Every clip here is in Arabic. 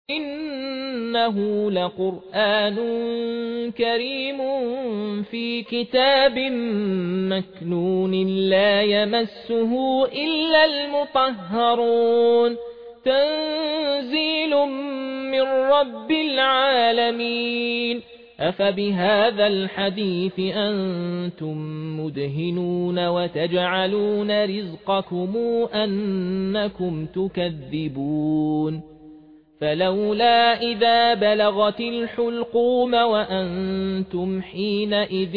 إنه لقرآن كريم في كتاب مكنون لا يمسه إلا المطهرون تنزيل من رب العالمين أفبهذا الحديث أنتم مدهنون وتجعلون رزقكم أنكم تكذبون فلولا إذا بلغت الحلقوم وأنتم حينئذ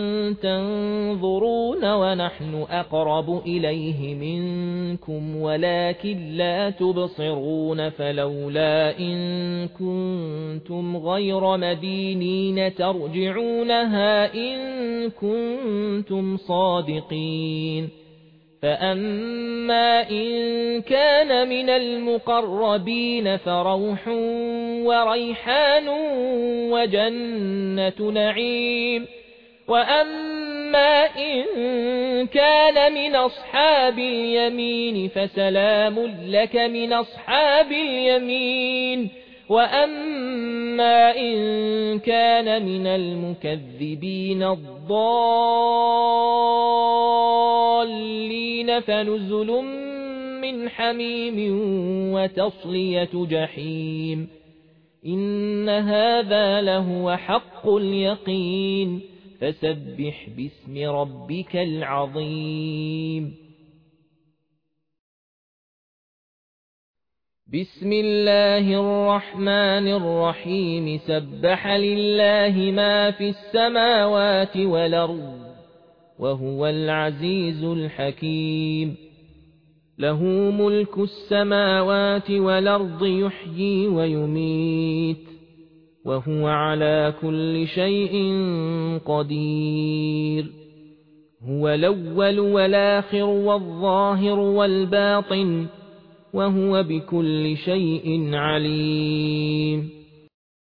تنظرون ونحن أقرب إليه منكم ولكن لا تبصرون فلولا إن كنتم غير مدينين ترجعونها إن كنتم صادقين فأما إن كان من المقربين فروح وريحان وجنة نعيم وأما إن كان من أصحاب اليمين فسلام لك من أصحاب اليمين وأما إن كان من المكذبين الضالين فنزل من حميم وتصلية جحيم إن هذا لهو حق اليقين فسبح باسم ربك العظيم بسم الله الرحمن الرحيم سبح لله ما في السماوات والأرض وهو العزيز الحكيم له ملك السماوات والأرض يحيي ويميت وهو على كل شيء قدير هو الأول والآخر والظاهر والباطن وهو بكل شيء عليم